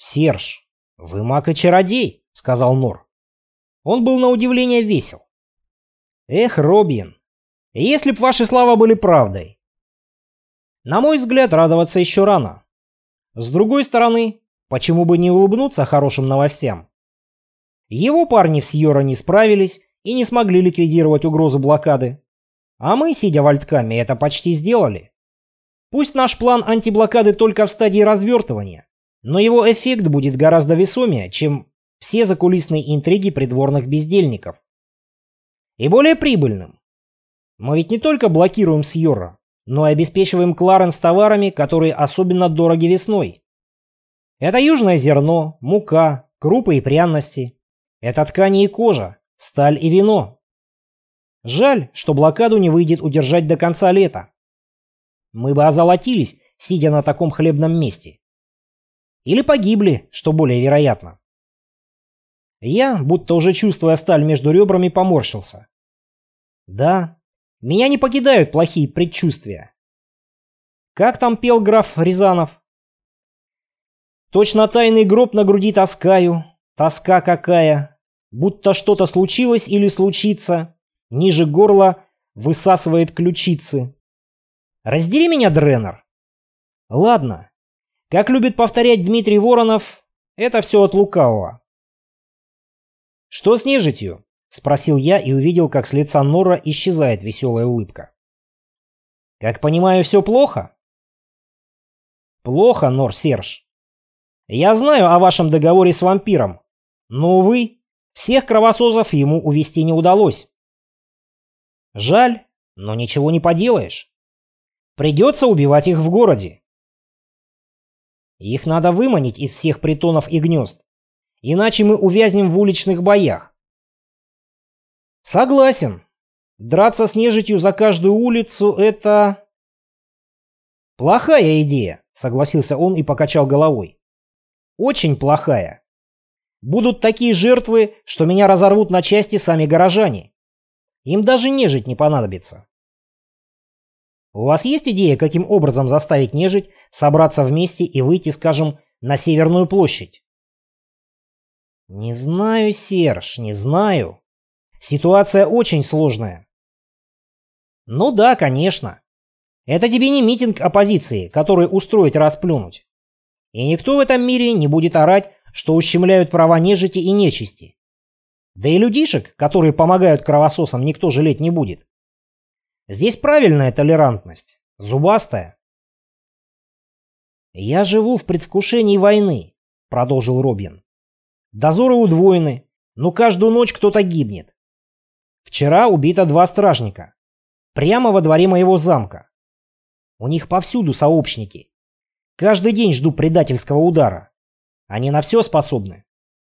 «Серж, вы маг и чародей», — сказал Нор. Он был на удивление весел. «Эх, Робин, если б ваши слова были правдой. На мой взгляд, радоваться еще рано. С другой стороны, почему бы не улыбнуться хорошим новостям? Его парни в Сьорро не справились и не смогли ликвидировать угрозу блокады. А мы, сидя в Альткаме, это почти сделали. Пусть наш план антиблокады только в стадии развертывания, но его эффект будет гораздо весомее, чем все закулисные интриги придворных бездельников. И более прибыльным. Мы ведь не только блокируем Сьорро, но и обеспечиваем Кларенс товарами, которые особенно дороги весной. Это южное зерно, мука, крупы и пряности. Это ткани и кожа, сталь и вино. Жаль, что блокаду не выйдет удержать до конца лета. Мы бы озолотились, сидя на таком хлебном месте. Или погибли, что более вероятно. Я, будто уже чувствуя сталь между ребрами, поморщился. Да, меня не покидают плохие предчувствия. Как там пел граф Рязанов? Точно тайный гроб на груди таскаю, тоска какая, будто что-то случилось или случится, ниже горла высасывает ключицы. Раздери меня, Дренер. Ладно, как любит повторять Дмитрий Воронов, это все от лукавого. «Что с нежитью?» — спросил я и увидел, как с лица Нора исчезает веселая улыбка. «Как понимаю, все плохо?» «Плохо, Нор Серж. Я знаю о вашем договоре с вампиром, но, увы, всех кровососов ему увести не удалось. Жаль, но ничего не поделаешь. Придется убивать их в городе. Их надо выманить из всех притонов и гнезд, иначе мы увязнем в уличных боях. Согласен. Драться с нежитью за каждую улицу — это... Плохая идея, согласился он и покачал головой. Очень плохая. Будут такие жертвы, что меня разорвут на части сами горожане. Им даже нежить не понадобится. У вас есть идея, каким образом заставить нежить собраться вместе и выйти, скажем, на Северную площадь? Не знаю, Серж, не знаю. Ситуация очень сложная. Ну да, конечно. Это тебе не митинг оппозиции, который устроить расплюнуть. И никто в этом мире не будет орать, что ущемляют права нежити и нечисти. Да и людишек, которые помогают кровососам, никто жалеть не будет. Здесь правильная толерантность, зубастая. «Я живу в предвкушении войны», — продолжил Робин. «Дозоры удвоены, но каждую ночь кто-то гибнет. Вчера убито 2 стражника. Прямо во дворе моего замка. У них повсюду сообщники. Каждый день жду предательского удара. Они на все способны.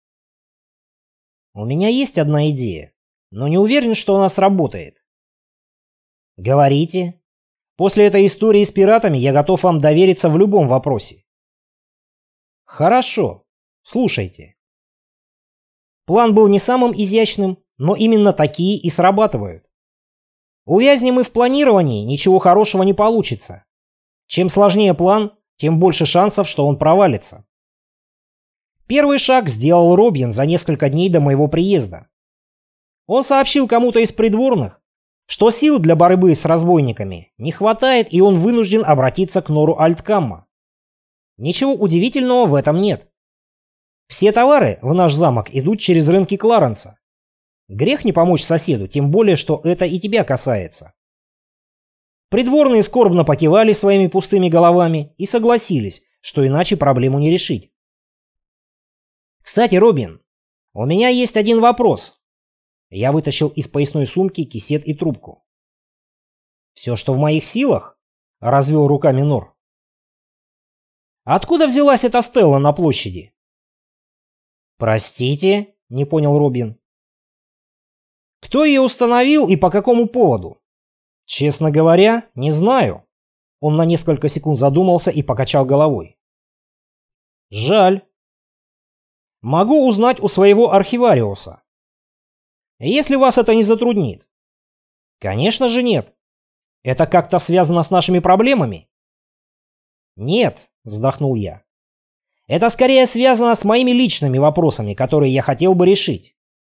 У меня есть одна идея, но не уверен, что она сработает. Говорите. После этой истории с пиратами я готов вам довериться в любом вопросе. Хорошо. Слушайте. План был не самым изящным, но именно такие и срабатывают. Увязнем мы в планировании, ничего хорошего не получится. Чем сложнее план, тем больше шансов, что он провалится. Первый шаг сделал Робин за несколько дней до моего приезда. Он сообщил кому-то из придворных, что сил для борьбы с разбойниками не хватает, и он вынужден обратиться к Нору Альткамма. Ничего удивительного в этом нет. Все товары в наш замок идут через рынки Кларенса. Грех не помочь соседу, тем более, что это и тебя касается. Придворные скорбно покивали своими пустыми головами и согласились, что иначе проблему не решить. Кстати, Робин, у меня есть один вопрос. Я вытащил из поясной сумки кисет и трубку. Все, что в моих силах, развел руками Нор. Откуда взялась эта стела на площади? Простите, не понял Робин. Кто ее установил и по какому поводу? Честно говоря, не знаю. Он на несколько секунд задумался и покачал головой. Жаль. Могу узнать у своего архивариуса. Если вас это не затруднит. Конечно же нет. Это как-то связано с нашими проблемами? Нет, вздохнул я. Это скорее связано с моими личными вопросами, которые я хотел бы решить.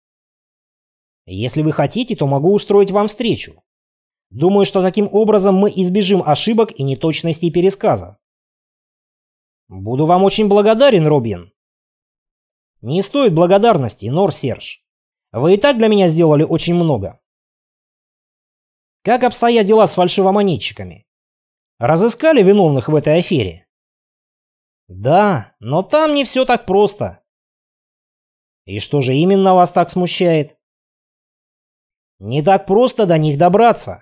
Если вы хотите, то могу устроить вам встречу. Думаю, что таким образом мы избежим ошибок и неточностей пересказа. Буду вам очень благодарен, Робин. Не стоит благодарности, Нор Серж. Вы и так для меня сделали очень много. Как обстоят дела с фальшивомонетчиками? Разыскали виновных в этой афере? Да, но там не все так просто. И что же именно вас так смущает? Не так просто до них добраться.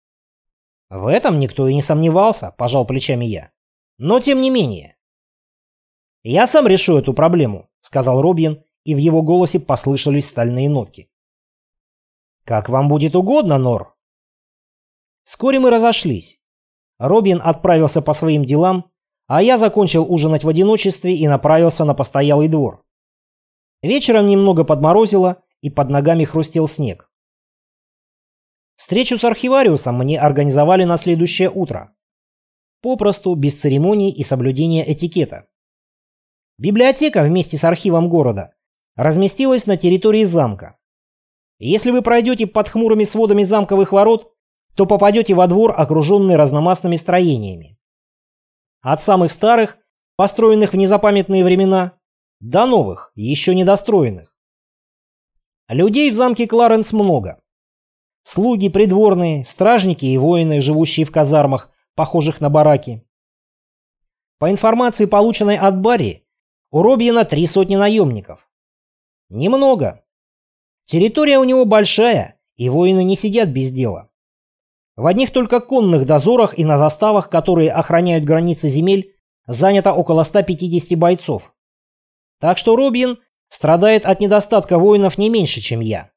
В этом никто и не сомневался, пожал плечами я. Но тем не менее. Я сам решу эту проблему, сказал Робин, и в его голосе послышались стальные нотки. Как вам будет угодно, Нор. Вскоре мы разошлись. Робин отправился по своим делам, а я закончил ужинать в одиночестве и направился на постоялый двор. Вечером немного подморозило, и под ногами хрустел снег. Встречу с архивариусом мне организовали на следующее утро. Попросту, без церемоний и соблюдения этикета. Библиотека вместе с архивом города разместилась на территории замка. Если вы пройдете под хмурыми сводами замковых ворот, то попадете во двор, окруженный разномастными строениями. От самых старых, построенных в незапамятные времена, до новых, еще недостроенных. Людей в замке Кларенс много. Слуги, придворные, стражники и воины, живущие в казармах, похожих на бараки. По информации, полученной от Барри, у Робина 300 наемников. Немного. Территория у него большая, и воины не сидят без дела. В одних только конных дозорах и на заставах, которые охраняют границы земель, занято около 150 бойцов. Так что Робин страдает от недостатка воинов не меньше, чем я.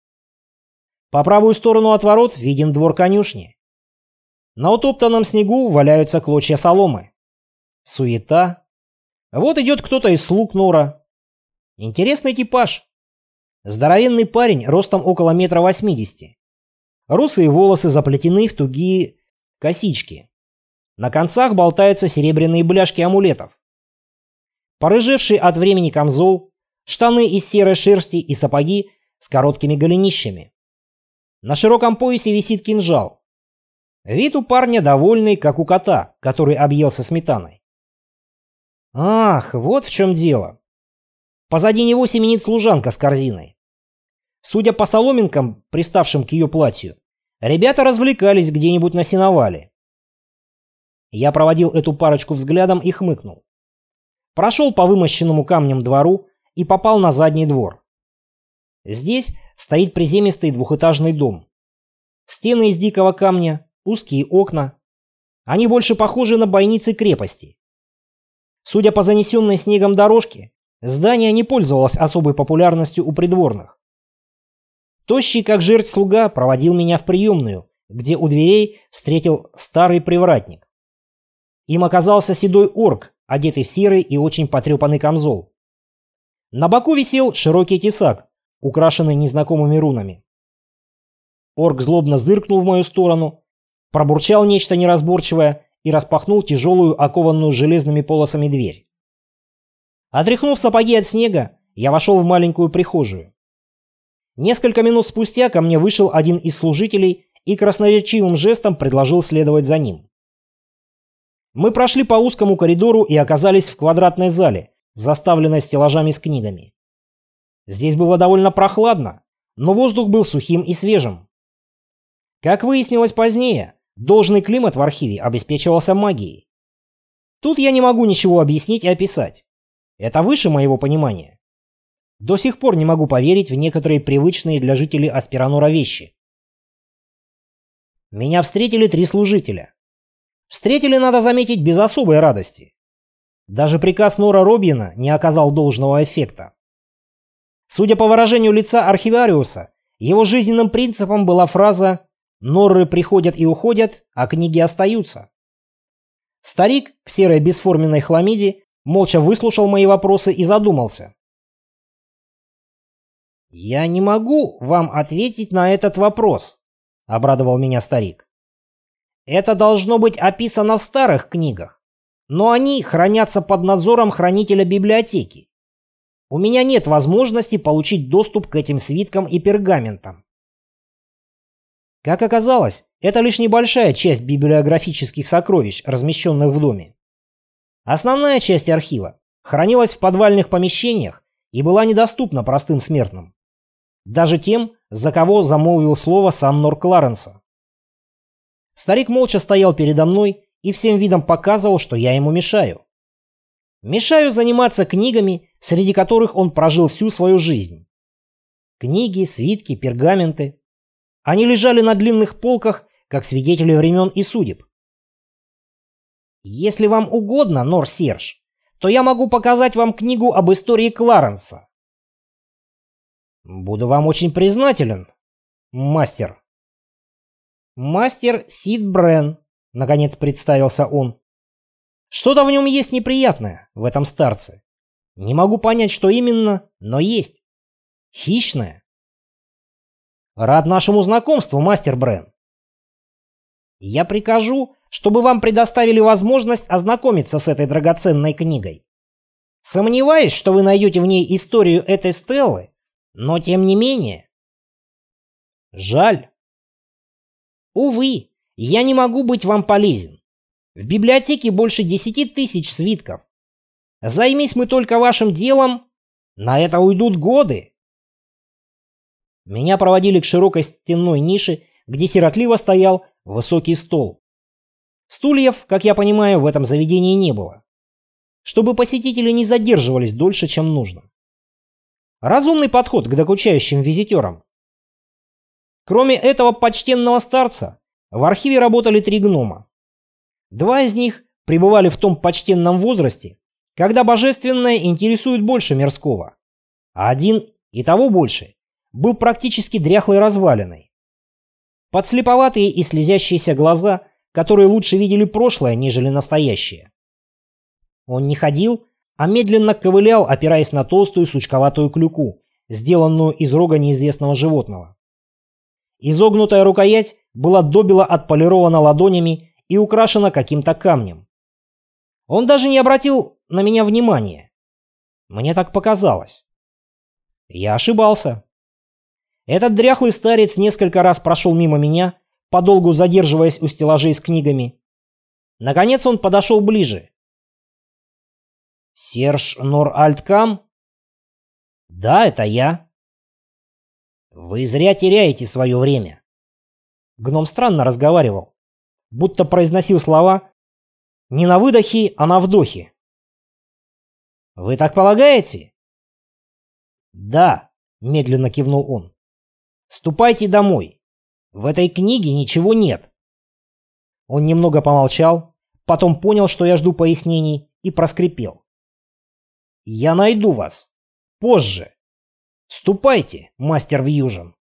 По правую сторону от ворот виден двор конюшни. На утоптанном снегу валяются клочья соломы. Суета. Вот идет кто-то из слуг Нора. Интересный типаж. Здоровенный парень ростом около 1,80 м. Русые волосы заплетены в тугие косички. На концах болтаются серебряные бляшки амулетов. Порыжевший от времени камзол, штаны из серой шерсти и сапоги с короткими голенищами. На широком поясе висит кинжал. Вид у парня довольный, как у кота, который объелся сметаной. Ах, вот в чем дело. Позади него семенит служанка с корзиной. Судя по соломинкам, приставшим к ее платью, ребята развлекались где-нибудь на сеновале. Я проводил эту парочку взглядом и хмыкнул. Прошел по вымощенному камнем двору и попал на задний двор. Здесь стоит приземистый двухэтажный дом. Стены из дикого камня, узкие окна. Они больше похожи на бойницы крепости. Судя по занесенной снегом дорожке, здание не пользовалось особой популярностью у придворных. Тощий, как жерть слуга, проводил меня в приемную, где у дверей встретил старый привратник. Им оказался седой орк, одетый в серый и очень потрепанный камзол. На боку висел широкий тесак, украшенный незнакомыми рунами. Орк злобно зыркнул в мою сторону, пробурчал нечто неразборчивое и распахнул тяжелую, окованную железными полосами дверь. Отряхнув сапоги от снега, я вошел в маленькую прихожую. Несколько минут спустя ко мне вышел один из служителей и красноречивым жестом предложил следовать за ним. Мы прошли по узкому коридору и оказались в квадратной зале, заставленной стеллажами с книгами. Здесь было довольно прохладно, но воздух был сухим и свежим. Как выяснилось позднее, должный климат в архиве обеспечивался магией. Тут я не могу ничего объяснить и описать. Это выше моего понимания. До сих пор не могу поверить в некоторые привычные для жителей Аспиранора вещи. Меня встретили 3 служителя. Встретили, надо заметить, без особой радости. Даже приказ Нора Робина не оказал должного эффекта. Судя по выражению лица архивариуса, его жизненным принципом была фраза «Норры приходят и уходят, а книги остаются». Старик в серой бесформенной хламиде молча выслушал мои вопросы и задумался. «Я не могу вам ответить на этот вопрос», — обрадовал меня старик. «Это должно быть описано в старых книгах. но они хранятся под надзором хранителя библиотеки. У меня нет возможности получить доступ к этим свиткам и пергаментам. Как оказалось, это лишь небольшая часть библиографических сокровищ, размещенных в доме. Основная часть архива хранилась в подвальных помещениях и была недоступна простым смертным. Даже тем, за кого замолвил слово сам Нор Кларенса. Старик молча стоял передо мной и всем видом показывал, что я ему мешаю. Мешаю заниматься книгами, среди которых он прожил всю свою жизнь. Книги, свитки, пергаменты. Они лежали на длинных полках, как свидетели времен и судеб. Если вам угодно, Нор Серж, то я могу показать вам книгу об истории Кларенса. Буду вам очень признателен, мастер. Мастер Сид Брен, наконец представился он. Что-то в нем есть неприятное, в этом старце. Не могу понять, что именно, но есть. Хищное. Рад нашему знакомству, мастер Брен. Я прикажу, чтобы вам предоставили возможность ознакомиться с этой драгоценной книгой. Сомневаюсь, что вы найдете в ней историю этой стеллы, но тем не менее. Жаль. Увы, я не могу быть вам полезен. В библиотеке больше 10 тысяч свитков. Займись мы только вашим делом, на это уйдут годы. Меня проводили к широкой стенной нише, где сиротливо стоял высокий стол. Стульев, как я понимаю, в этом заведении не было, чтобы посетители не задерживались дольше, чем нужно. Разумный подход к докучающим визитерам. Кроме этого почтенного старца, в архиве работали 3 гнома. 2 из них пребывали в том почтенном возрасте, когда божественное интересует больше мирского, а один, и того больше, был практически дряхлой развалиной. Подслеповатые и слезящиеся глаза, которые лучше видели прошлое, нежели настоящее. Он не ходил, а медленно ковылял, опираясь на толстую сучковатую клюку, сделанную из рога неизвестного животного. Изогнутая рукоять была добело отполирована ладонями и украшена каким-то камнем. Он даже не обратил на меня внимания. Мне так показалось. Я ошибался. Этот дряхлый старец несколько раз прошел мимо меня, подолгу задерживаясь у стеллажей с книгами. Наконец он подошел ближе. «Серж Нор Альткам?» «Да, это я». «Вы зря теряете свое время». Гном странно разговаривал, будто произносил слова не на выдохе, а на вдохе. «Вы так полагаете?» «Да», — медленно кивнул он. «Ступайте домой. В этой книге ничего нет». Он немного помолчал, потом понял, что я жду пояснений, и проскрипел. «Я найду вас. Позже. Ступайте, мастер Вьюжин».